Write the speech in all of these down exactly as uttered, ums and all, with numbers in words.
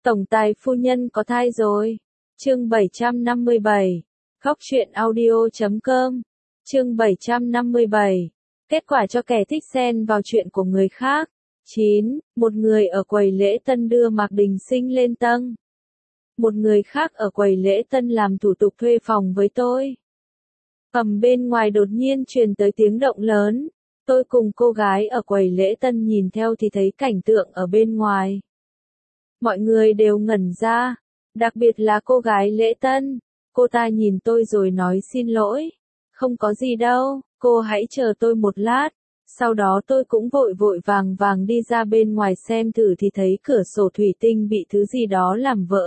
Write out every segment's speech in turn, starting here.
Tổng tài phu nhân có thai rồi. Chương bảy trăm năm mươi bảy. Góc truyện audio chấm com. Chương bảy trăm năm mươi bảy. Kết quả cho kẻ thích xen vào chuyện của người khác. chín. Một người ở quầy lễ tân đưa Mạc Đình Sinh lên tầng. Một người khác ở quầy lễ tân làm thủ tục thuê phòng với tôi. Ầm, bên ngoài đột nhiên truyền tới tiếng động lớn. Tôi cùng cô gái ở quầy lễ tân nhìn theo thì thấy cảnh tượng ở bên ngoài. Mọi người đều ngẩn ra, đặc biệt là cô gái lễ tân. Cô ta nhìn tôi rồi nói xin lỗi. Không có gì đâu, cô hãy chờ tôi một lát. Sau đó tôi cũng vội vội vàng vàng đi ra bên ngoài xem thử thì thấy cửa sổ thủy tinh bị thứ gì đó làm vỡ.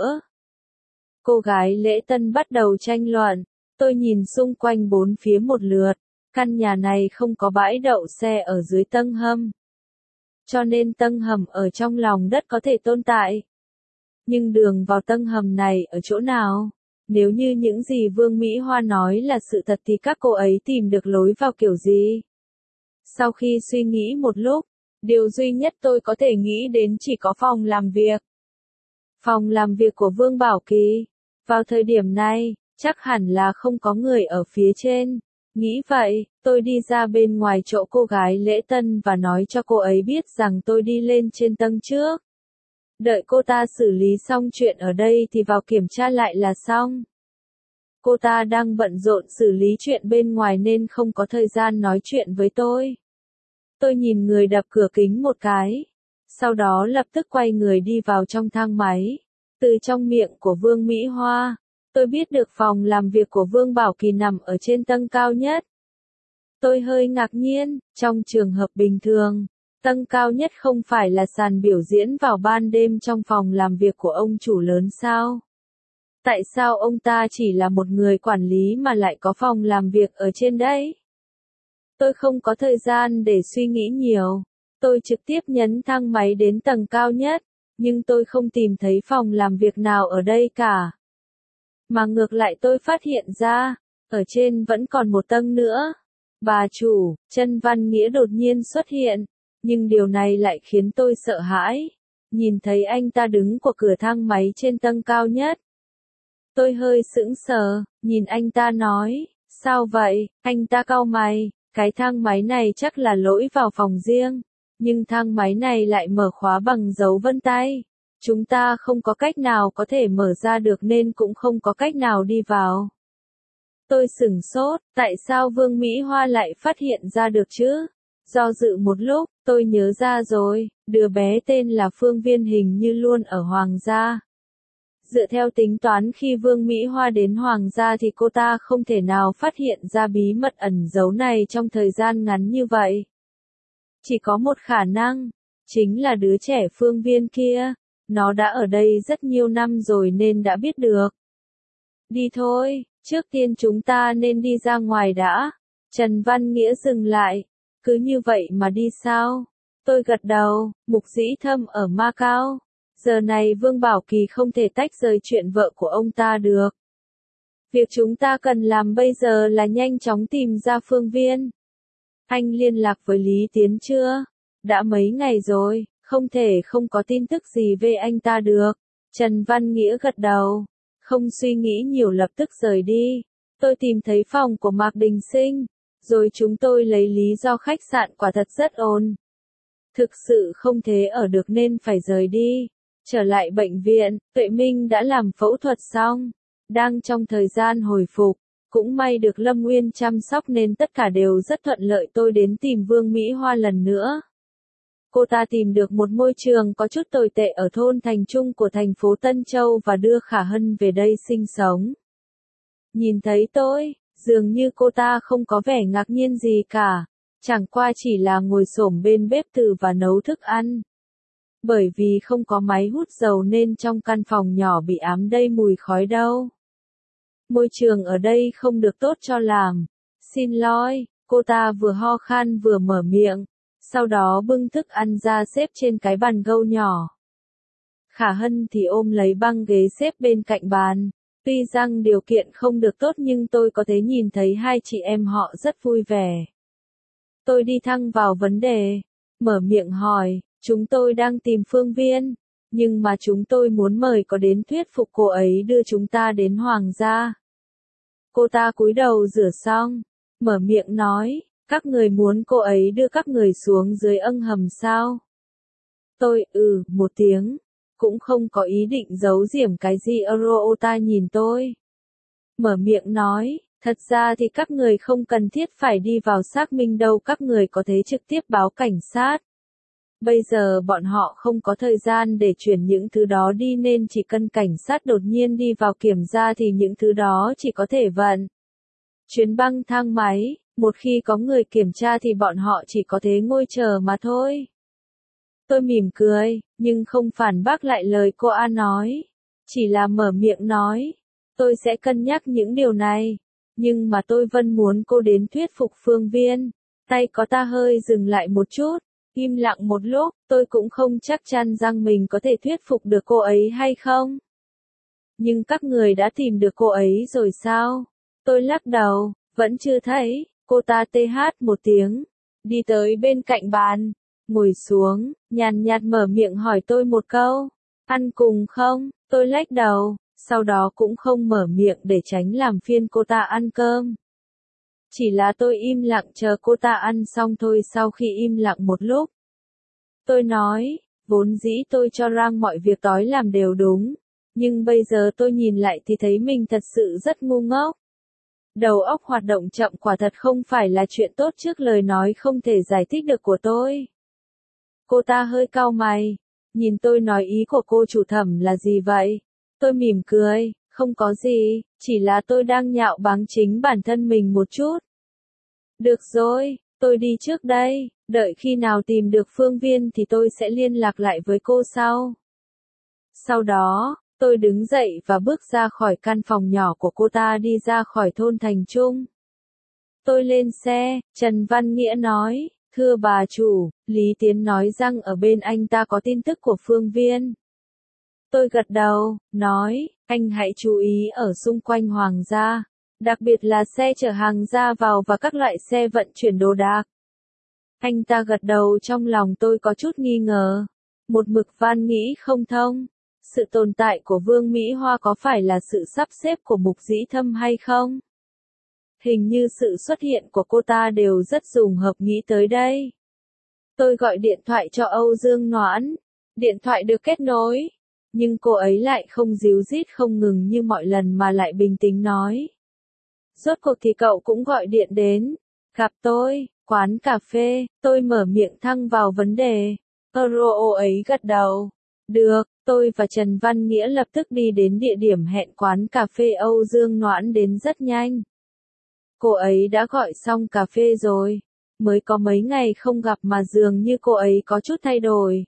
Cô gái lễ tân bắt đầu tranh luận. Tôi nhìn xung quanh bốn phía một lượt. Căn nhà này không có bãi đậu xe ở dưới tầng hầm. Cho nên tầng hầm ở trong lòng đất có thể tồn tại. Nhưng đường vào tầng hầm này ở chỗ nào? Nếu như những gì Vương Mỹ Hoa nói là sự thật thì các cô ấy tìm được lối vào kiểu gì? Sau khi suy nghĩ một lúc, điều duy nhất tôi có thể nghĩ đến chỉ có phòng làm việc. Phòng làm việc của Vương Bảo Kỳ. Vào thời điểm này, chắc hẳn là không có người ở phía trên. Nghĩ vậy, tôi đi ra bên ngoài chỗ cô gái lễ tân và nói cho cô ấy biết rằng tôi đi lên trên tầng trước. Đợi cô ta xử lý xong chuyện ở đây thì vào kiểm tra lại là xong. Cô ta đang bận rộn xử lý chuyện bên ngoài nên không có thời gian nói chuyện với tôi. Tôi nhìn người đập cửa kính một cái. Sau đó lập tức quay người đi vào trong thang máy. Từ trong miệng của Vương Mỹ Hoa, tôi biết được phòng làm việc của Vương Bảo Kỳ nằm ở trên tầng cao nhất. Tôi hơi ngạc nhiên, trong trường hợp bình thường, tầng cao nhất không phải là sàn biểu diễn vào ban đêm trong phòng làm việc của ông chủ lớn sao? Tại sao ông ta chỉ là một người quản lý mà lại có phòng làm việc ở trên đấy? Tôi không có thời gian để suy nghĩ nhiều. Tôi trực tiếp nhấn thang máy đến tầng cao nhất, nhưng tôi không tìm thấy phòng làm việc nào ở đây cả. Mà ngược lại tôi phát hiện ra, ở trên vẫn còn một tầng nữa. Bà chủ, Trân Văn Nghĩa đột nhiên xuất hiện, nhưng điều này lại khiến tôi sợ hãi. Nhìn thấy anh ta đứng của cửa thang máy trên tầng cao nhất. Tôi hơi sững sờ, nhìn anh ta nói, sao vậy? Anh ta cau mày, cái thang máy này chắc là lỗi vào phòng riêng, nhưng thang máy này lại mở khóa bằng dấu vân tay. Chúng ta không có cách nào có thể mở ra được nên cũng không có cách nào đi vào. Tôi sửng sốt, tại sao Vương Mỹ Hoa lại phát hiện ra được chứ? Do dự một lúc, tôi nhớ ra rồi, đứa bé tên là Phương Viên hình như luôn ở Hoàng gia. Dựa theo tính toán khi Vương Mỹ Hoa đến Hoàng gia thì cô ta không thể nào phát hiện ra bí mật ẩn giấu này trong thời gian ngắn như vậy. Chỉ có một khả năng, chính là đứa trẻ Phương Viên kia. Nó đã ở đây rất nhiều năm rồi nên đã biết được. Đi thôi, trước tiên chúng ta nên đi ra ngoài đã. Trần Văn Nghĩa dừng lại. Cứ như vậy mà đi sao? Tôi gật đầu, Mục Dĩ Thâm ở Macau. Giờ này Vương Bảo Kỳ không thể tách rời chuyện vợ của ông ta được. Việc chúng ta cần làm bây giờ là nhanh chóng tìm ra Phương Viên. Anh liên lạc với Lý Tiến chưa? Đã mấy ngày rồi. Không thể không có tin tức gì về anh ta được. Trần Văn Nghĩa gật đầu. Không suy nghĩ nhiều lập tức rời đi. Tôi tìm thấy phòng của Mạc Đình Sinh. Rồi chúng tôi lấy lý do khách sạn quả thật rất ồn. Thực sự không thể ở được nên phải rời đi. Trở lại bệnh viện, Tuệ Minh đã làm phẫu thuật xong. Đang trong thời gian hồi phục. Cũng may được Lâm Nguyên chăm sóc nên tất cả đều rất thuận lợi. Tôi đến tìm Vương Mỹ Hoa lần nữa. Cô ta tìm được một môi trường có chút tồi tệ ở thôn Thành Trung của thành phố Tân Châu và đưa Khả Hân về đây sinh sống. Nhìn thấy tôi, dường như cô ta không có vẻ ngạc nhiên gì cả, chẳng qua chỉ là ngồi xổm bên bếp từ và nấu thức ăn. Bởi vì không có máy hút dầu nên trong căn phòng nhỏ bị ám đầy mùi khói đâu. Môi trường ở đây không được tốt cho làm. Xin lỗi, cô ta vừa ho khan vừa mở miệng. Sau đó bưng thức ăn ra xếp trên cái bàn gâu nhỏ. Khả Hân thì ôm lấy băng ghế xếp bên cạnh bàn. Tuy rằng điều kiện không được tốt nhưng tôi có thể nhìn thấy hai chị em họ rất vui vẻ. Tôi đi thẳng vào vấn đề. Mở miệng hỏi, chúng tôi đang tìm Phương Viên. Nhưng mà chúng tôi muốn mời có đến thuyết phục cô ấy đưa chúng ta đến hoàng gia. Cô ta cúi đầu rửa xong, mở miệng nói, các người muốn cô ấy đưa các người xuống dưới âng hầm sao? Tôi, ừ, một tiếng, cũng không có ý định giấu giểm cái gì. Eurota nhìn tôi. Mở miệng nói, thật ra thì các người không cần thiết phải đi vào xác minh đâu, các người có thể trực tiếp báo cảnh sát. Bây giờ bọn họ không có thời gian để chuyển những thứ đó đi nên chỉ cần cảnh sát đột nhiên đi vào kiểm tra thì những thứ đó chỉ có thể vận. Chuyến băng thang máy, một khi có người kiểm tra thì bọn họ chỉ có thể ngồi chờ mà thôi. Tôi mỉm cười, nhưng không phản bác lại lời cô A nói. Chỉ là mở miệng nói, tôi sẽ cân nhắc những điều này. Nhưng mà tôi vẫn muốn cô đến thuyết phục Phương Viên. Tay có ta hơi dừng lại một chút. Im lặng một lúc, tôi cũng không chắc chắn rằng mình có thể thuyết phục được cô ấy hay không. Nhưng các người đã tìm được cô ấy rồi sao? Tôi lắc đầu, vẫn chưa thấy. Cô ta tê hát một tiếng, đi tới bên cạnh bàn, ngồi xuống, nhàn nhạt mở miệng hỏi tôi một câu. Ăn cùng không? Tôi lắc đầu, sau đó cũng không mở miệng để tránh làm phiền cô ta ăn cơm. Chỉ là tôi im lặng chờ cô ta ăn xong thôi. Sau khi im lặng một lúc, tôi nói, vốn dĩ tôi cho rằng mọi việc tối làm đều đúng, nhưng bây giờ tôi nhìn lại thì thấy mình thật sự rất ngu ngốc. Đầu óc hoạt động chậm quả thật không phải là chuyện tốt trước lời nói không thể giải thích được của tôi. Cô ta hơi cau mày, nhìn tôi nói ý của cô chủ thẩm là gì vậy? Tôi mỉm cười, không có gì, chỉ là tôi đang nhạo báng chính bản thân mình một chút. Được rồi, tôi đi trước đây, đợi khi nào tìm được Phương Viên thì tôi sẽ liên lạc lại với cô sau. Sau đó, tôi đứng dậy và bước ra khỏi căn phòng nhỏ của cô ta đi ra khỏi thôn Thành Trung. Tôi lên xe, Trần Văn Nghĩa nói, thưa bà chủ, Lý Tiến nói rằng ở bên anh ta có tin tức của Phương Viên. Tôi gật đầu, nói, anh hãy chú ý ở xung quanh hoàng gia, đặc biệt là xe chở hàng ra vào và các loại xe vận chuyển đồ đạc. Anh ta gật đầu, trong lòng tôi có chút nghi ngờ, một mực van nghĩ không thông. Sự tồn tại của Vương Mỹ Hoa có phải là sự sắp xếp của Mục Dĩ Thâm hay không? Hình như sự xuất hiện của cô ta đều rất trùng hợp, nghĩ tới đây. Tôi gọi điện thoại cho Âu Dương Noãn. Điện thoại được kết nối, nhưng cô ấy lại không díu dít không ngừng như mọi lần mà lại bình tĩnh nói. Rốt cuộc thì cậu cũng gọi điện đến. Gặp tôi, quán cà phê, tôi mở miệng thăng vào vấn đề. Euro ấy gật đầu. Được, tôi và Trần Văn Nghĩa lập tức đi đến địa điểm hẹn quán cà phê. Âu Dương Noãn đến rất nhanh. Cô ấy đã gọi xong cà phê rồi. Mới có mấy ngày không gặp mà dường như cô ấy có chút thay đổi.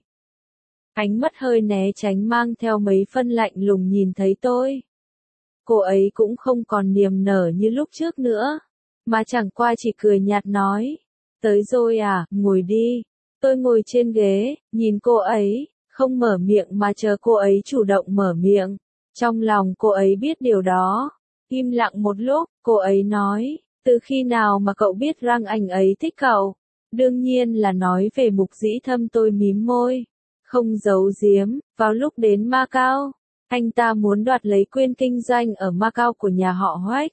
Ánh mắt hơi né tránh mang theo mấy phân lạnh lùng nhìn thấy tôi. Cô ấy cũng không còn niềm nở như lúc trước nữa, mà chẳng qua chỉ cười nhạt nói. Tới rồi à, ngồi đi. Tôi ngồi trên ghế, nhìn cô ấy, không mở miệng mà chờ cô ấy chủ động mở miệng. Trong lòng cô ấy biết điều đó. Im lặng một lúc, cô ấy nói, từ khi nào mà cậu biết rằng anh ấy thích cậu? Đương nhiên là nói về Mục Dĩ Thâm. Tôi mím môi, không giấu giếm, vào lúc đến Macau, anh ta muốn đoạt lấy quyền kinh doanh ở Macau của nhà họ Hoách.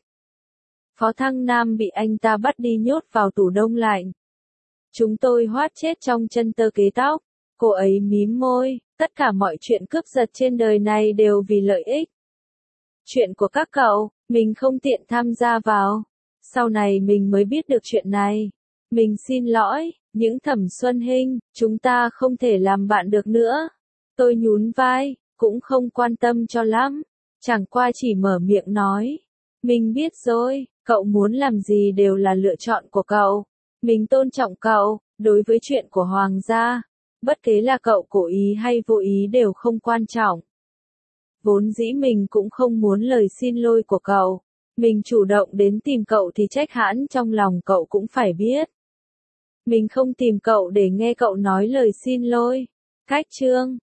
Phó Thăng Nam bị anh ta bắt đi nhốt vào tủ đông lạnh. Chúng tôi hoát chết trong chân tơ kế tóc. Cô ấy mím môi, tất cả mọi chuyện cướp giật trên đời này đều vì lợi ích. Chuyện của các cậu, mình không tiện tham gia vào. Sau này mình mới biết được chuyện này. Mình xin lỗi, những Thẩm Xuân Hinh, chúng ta không thể làm bạn được nữa. Tôi nhún vai, cũng không quan tâm cho lắm. Chẳng qua chỉ mở miệng nói. Mình biết rồi, cậu muốn làm gì đều là lựa chọn của cậu. Mình tôn trọng cậu, đối với chuyện của Hoàng gia. Bất kể là cậu cố ý hay vô ý đều không quan trọng. Vốn dĩ mình cũng không muốn lời xin lỗi của cậu. Mình chủ động đến tìm cậu thì trách hãn trong lòng cậu cũng phải biết. Mình không tìm cậu để nghe cậu nói lời xin lỗi. Cách chương